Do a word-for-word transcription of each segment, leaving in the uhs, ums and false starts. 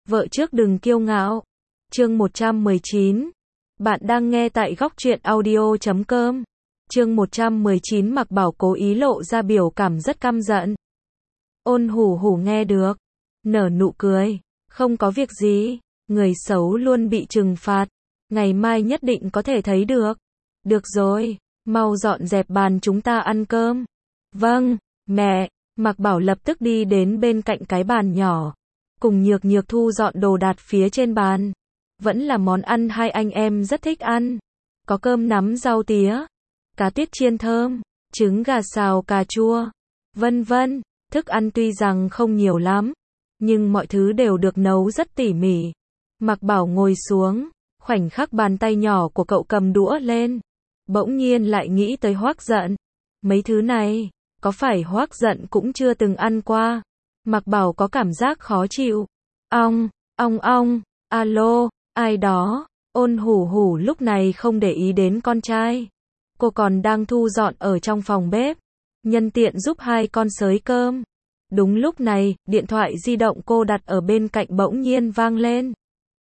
Vợ trước đừng kiêu ngạo. Chương một trăm mười chín. Bạn đang nghe tại góc truyện audio chấm com. Chương một trăm mười chín Mạc Bảo cố ý lộ ra biểu cảm rất căm giận. Ôn Hủ Hủ nghe được, nở nụ cười, không có việc gì, người xấu luôn bị trừng phạt, ngày mai nhất định có thể thấy được. Được rồi, mau dọn dẹp bàn chúng ta ăn cơm. Vâng, mẹ. Mạc Bảo lập tức đi đến bên cạnh cái bàn nhỏ, cùng Nhược Nhược thu dọn đồ đạc phía trên bàn. Vẫn là món ăn hai anh em rất thích ăn. Có cơm nắm rau tía, cá tiết chiên thơm, trứng gà xào cà chua, vân vân. Thức ăn tuy rằng không nhiều lắm, nhưng mọi thứ đều được nấu rất tỉ mỉ. Mạc Bảo ngồi xuống, khoảnh khắc bàn tay nhỏ của cậu cầm đũa lên, bỗng nhiên lại nghĩ tới Hoắc Dận. Mấy thứ này, có phải Hoắc Dận cũng chưa từng ăn qua? Mạc Bảo có cảm giác khó chịu. Ong, ong ong, alo, ai đó? Ôn Hủ Hủ lúc này không để ý đến con trai. Cô còn đang thu dọn ở trong phòng bếp, nhân tiện giúp hai con xới cơm. Đúng lúc này, điện thoại di động cô đặt ở bên cạnh bỗng nhiên vang lên.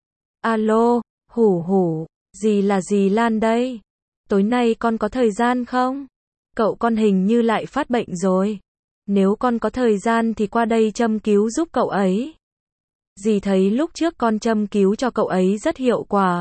Alo, Hủ Hủ, dì là dì Lan đây. Tối nay con có thời gian không? Cậu con hình như lại phát bệnh rồi. Nếu con có thời gian thì qua đây châm cứu giúp cậu ấy. Dì thấy lúc trước con châm cứu cho cậu ấy rất hiệu quả.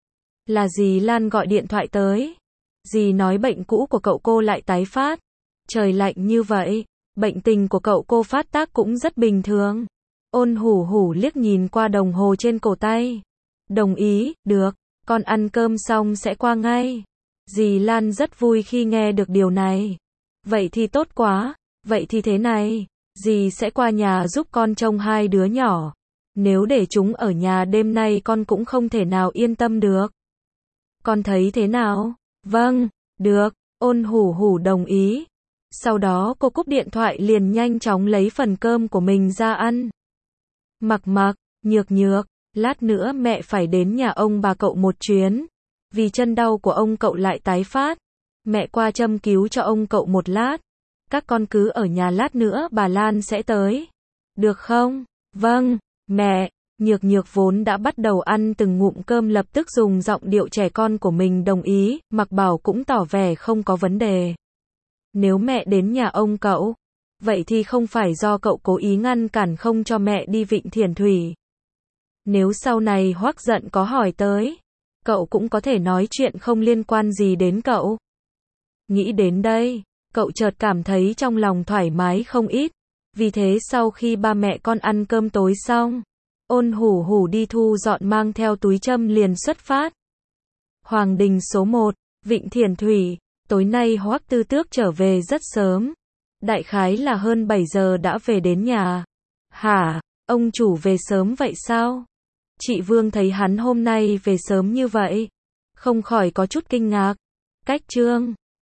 Là dì Lan gọi điện thoại tới. Dì nói bệnh cũ của cậu cô lại tái phát. Trời lạnh như vậy, bệnh tình của cậu cô phát tác cũng rất bình thường. Ôn Hủ Hủ liếc nhìn qua đồng hồ trên cổ tay. Đồng ý, được, con ăn cơm xong sẽ qua ngay. Dì Lan rất vui khi nghe được điều này. Vậy thì tốt quá, vậy thì thế này, dì sẽ qua nhà giúp con trông hai đứa nhỏ. Nếu để chúng ở nhà đêm nay con cũng không thể nào yên tâm được. Con thấy thế nào? Vâng, được, Ôn Hủ Hủ đồng ý. Sau đó cô cúp điện thoại liền nhanh chóng lấy phần cơm của mình ra ăn. Mặc Mặc, Nhược Nhược, lát nữa mẹ phải đến nhà ông bà cậu một chuyến. Vì chân đau của ông cậu lại tái phát. Mẹ qua châm cứu cho ông cậu một lát. Các con cứ ở nhà lát nữa bà Lan sẽ tới. Được không? Vâng, mẹ. Nhược Nhược vốn đã bắt đầu ăn từng ngụm cơm lập tức dùng giọng điệu trẻ con của mình đồng ý. Mạc Bảo cũng tỏ vẻ không có vấn đề. Nếu mẹ đến nhà ông cậu, vậy thì không phải do cậu cố ý ngăn cản không cho mẹ đi Vịnh Thiền Thủy. Nếu sau này Hoắc Dận có hỏi tới, cậu cũng có thể nói chuyện không liên quan gì đến cậu. Nghĩ đến đây, cậu chợt cảm thấy trong lòng thoải mái không ít. Vì thế sau khi ba mẹ con ăn cơm tối xong, Ôn Hủ Hủ đi thu dọn mang theo túi châm liền xuất phát. Hoàng đình số một, Vịnh Thiền Thủy. Tối nay Hoắc Tư Tước trở về rất sớm. Đại khái là hơn bảy giờ đã về đến nhà. Hả, ông chủ về sớm vậy sao? Chị Vương thấy hắn hôm nay về sớm như vậy, không khỏi có chút kinh ngạc. Cách Trương